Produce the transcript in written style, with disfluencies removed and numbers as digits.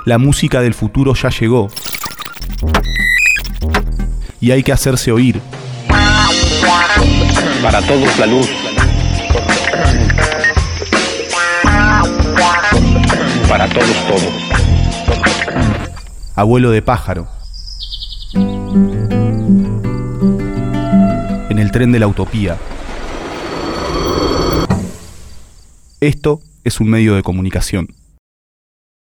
La música del futuro ya llegó. Y hay que hacerse oír. Para todos la luz. Para todos todo. Abuelo de pájaro. En el tren de la utopía. Esto es un medio de comunicación.